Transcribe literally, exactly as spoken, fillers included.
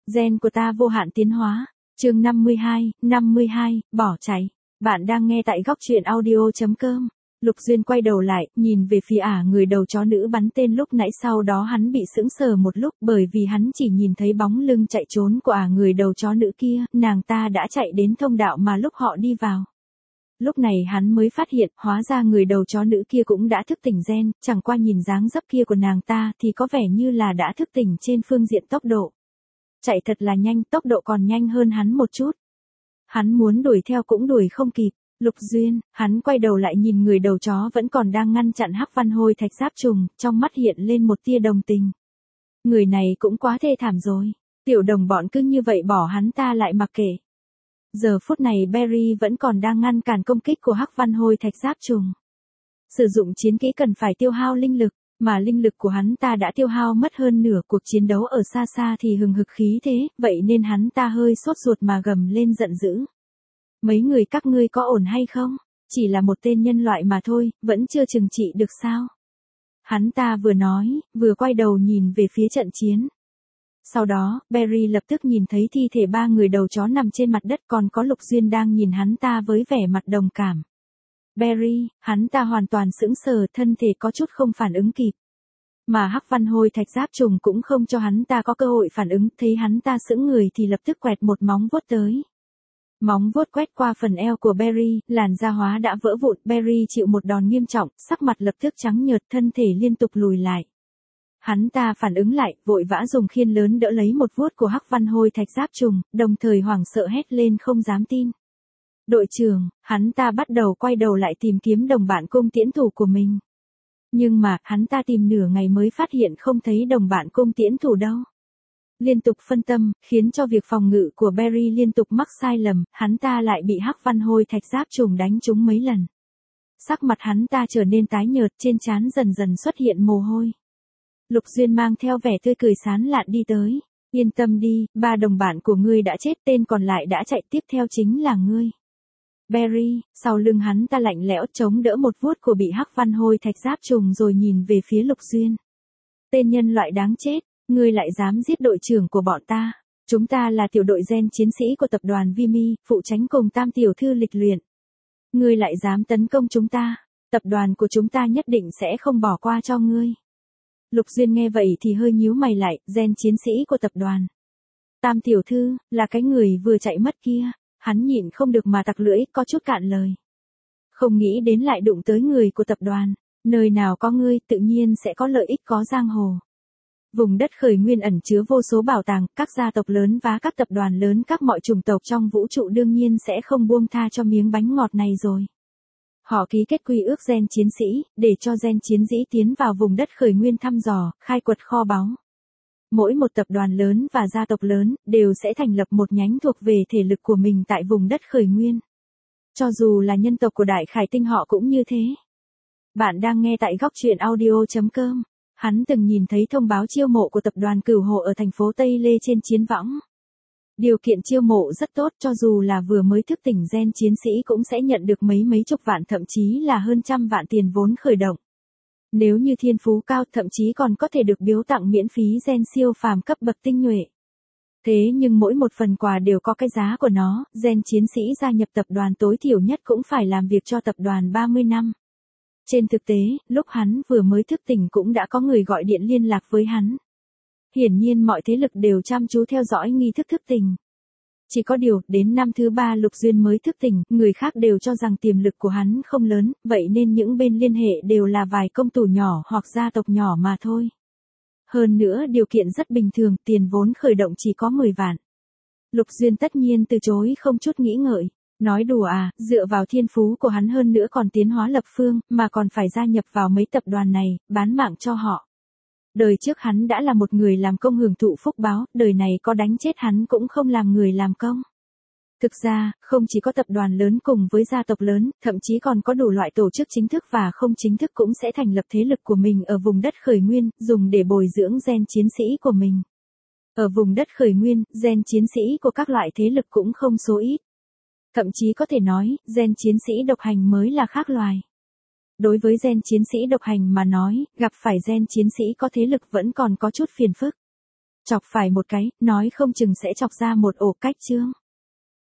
Gen của ta vô hạn tiến hóa. Chương năm mươi hai, năm mươi hai, bỏ chạy. Bạn đang nghe tại góc truyện audio chấm com. Lục Duyên quay đầu lại, nhìn về phía ả người đầu chó nữ bắn tên lúc nãy, sau đó hắn bị sững sờ một lúc bởi vì hắn chỉ nhìn thấy bóng lưng chạy trốn của ả người đầu chó nữ kia, nàng ta đã chạy đến thông đạo mà lúc họ đi vào. Lúc này hắn mới phát hiện, hóa ra người đầu chó nữ kia cũng đã thức tỉnh gen, chẳng qua nhìn dáng dấp kia của nàng ta thì có vẻ như là đã thức tỉnh trên phương diện tốc độ. Chạy thật là nhanh, tốc độ còn nhanh hơn hắn một chút. Hắn muốn đuổi theo cũng đuổi không kịp. Lục Duyên, hắn quay đầu lại nhìn người đầu chó vẫn còn đang ngăn chặn Hắc Văn Hôi Thạch Giáp Trùng, trong mắt hiện lên một tia đồng tình. Người này cũng quá thê thảm rồi, tiểu đồng bọn cứ như vậy bỏ hắn ta lại mặc kệ. Giờ phút này Berry vẫn còn đang ngăn cản công kích của Hắc Văn Hôi Thạch Giáp Trùng. Sử dụng chiến kỹ cần phải tiêu hao linh lực, mà linh lực của hắn ta đã tiêu hao mất hơn nửa, cuộc chiến đấu ở xa xa thì hừng hực khí thế, vậy nên hắn ta hơi sốt ruột mà gầm lên giận dữ. Mấy người các ngươi có ổn hay không? Chỉ là một tên nhân loại mà thôi, vẫn chưa trừng trị được sao? Hắn ta vừa nói, vừa quay đầu nhìn về phía trận chiến. Sau đó, Berry lập tức nhìn thấy thi thể ba người đầu chó nằm trên mặt đất, còn có Lục Duyên đang nhìn hắn ta với vẻ mặt đồng cảm. Berry, hắn ta hoàn toàn sững sờ, thân thể có chút không phản ứng kịp. Mà Hắc Văn Hôi Thạch Giáp Trùng cũng không cho hắn ta có cơ hội phản ứng, thấy hắn ta sững người thì lập tức quẹt một móng vuốt tới. Móng vuốt quét qua phần eo của Berry, làn da hóa đã vỡ vụn, Berry chịu một đòn nghiêm trọng, sắc mặt lập tức trắng nhợt, thân thể liên tục lùi lại. Hắn ta phản ứng lại, vội vã dùng khiên lớn đỡ lấy một vuốt của Hắc Văn Hôi Thạch Giáp Trùng, đồng thời hoảng sợ hét lên không dám tin. Đội trưởng, hắn ta bắt đầu quay đầu lại tìm kiếm đồng bạn cung tiễn thủ của mình. Nhưng mà, hắn ta tìm nửa ngày mới phát hiện không thấy đồng bạn cung tiễn thủ đâu. Liên tục phân tâm, khiến cho việc phòng ngự của Berry liên tục mắc sai lầm, hắn ta lại bị Hắc Văn Hôi Thạch Giáp Trùng đánh trúng mấy lần. Sắc mặt hắn ta trở nên tái nhợt, trên trán dần dần xuất hiện mồ hôi. Lục Duyên mang theo vẻ tươi cười sán lạn đi tới. Yên tâm đi, ba đồng bạn của ngươi đã chết, tên còn lại đã chạy, tiếp theo chính là ngươi. Berry, sau lưng hắn ta lạnh lẽo chống đỡ một vuốt của bị Hắc Văn Hôi Thạch Giáp Trùng rồi nhìn về phía Lục Duyên. Tên nhân loại đáng chết, ngươi lại dám giết đội trưởng của bọn ta. Chúng ta là tiểu đội gen chiến sĩ của tập đoàn Vimy, phụ trách cùng Tam tiểu thư lịch luyện. Ngươi lại dám tấn công chúng ta, tập đoàn của chúng ta nhất định sẽ không bỏ qua cho ngươi. Lục Duyên nghe vậy thì hơi nhíu mày lại, gen chiến sĩ của tập đoàn. Tam tiểu thư, là cái người vừa chạy mất kia. Hắn nhịn không được mà tặc lưỡi, có chút cạn lời. Không nghĩ đến lại đụng tới người của tập đoàn. Nơi nào có ngươi, tự nhiên sẽ có lợi ích có giang hồ. Vùng đất khởi nguyên ẩn chứa vô số bảo tàng, các gia tộc lớn và các tập đoàn lớn, các mọi chủng tộc trong vũ trụ đương nhiên sẽ không buông tha cho miếng bánh ngọt này rồi. Họ ký kết quy ước gen chiến sĩ, để cho gen chiến sĩ tiến vào vùng đất khởi nguyên thăm dò, khai quật kho báu. Mỗi một tập đoàn lớn và gia tộc lớn, đều sẽ thành lập một nhánh thuộc về thể lực của mình tại vùng đất khởi nguyên. Cho dù là nhân tộc của Đại Khải Tinh họ cũng như thế. Bạn đang nghe tại góc truyện audio chấm com. Hắn từng nhìn thấy thông báo chiêu mộ của tập đoàn Cửu Hộ ở thành phố Tây Lê trên chiến võng. Điều kiện chiêu mộ rất tốt, cho dù là vừa mới thức tỉnh gen chiến sĩ cũng sẽ nhận được mấy mấy chục vạn, thậm chí là hơn trăm vạn tiền vốn khởi động. Nếu như thiên phú cao, thậm chí còn có thể được biếu tặng miễn phí gen siêu phàm cấp bậc tinh nhuệ. Thế nhưng mỗi một phần quà đều có cái giá của nó, gen chiến sĩ gia nhập tập đoàn tối thiểu nhất cũng phải làm việc cho tập đoàn ba mươi năm. Trên thực tế, lúc hắn vừa mới thức tỉnh cũng đã có người gọi điện liên lạc với hắn. Hiển nhiên mọi thế lực đều chăm chú theo dõi nghi thức thức tỉnh. Chỉ có điều, đến năm thứ ba Lục Duyên mới thức tỉnh, người khác đều cho rằng tiềm lực của hắn không lớn, vậy nên những bên liên hệ đều là vài công tử nhỏ hoặc gia tộc nhỏ mà thôi. Hơn nữa điều kiện rất bình thường, tiền vốn khởi động chỉ có mười vạn. Lục Duyên tất nhiên từ chối không chút nghĩ ngợi. Nói đùa à, dựa vào thiên phú của hắn hơn nữa còn tiến hóa lập phương, mà còn phải gia nhập vào mấy tập đoàn này, bán mạng cho họ. Đời trước hắn đã là một người làm công hưởng thụ phúc báo, đời này có đánh chết hắn cũng không làm người làm công. Thực ra, không chỉ có tập đoàn lớn cùng với gia tộc lớn, thậm chí còn có đủ loại tổ chức chính thức và không chính thức cũng sẽ thành lập thế lực của mình ở vùng đất khởi nguyên, dùng để bồi dưỡng gen chiến sĩ của mình. Ở vùng đất khởi nguyên, gen chiến sĩ của các loại thế lực cũng không số ít. Thậm chí có thể nói, gen chiến sĩ độc hành mới là khác loài. Đối với gen chiến sĩ độc hành mà nói, gặp phải gen chiến sĩ có thế lực vẫn còn có chút phiền phức. Chọc phải một cái, nói không chừng sẽ chọc ra một ổ cách chương.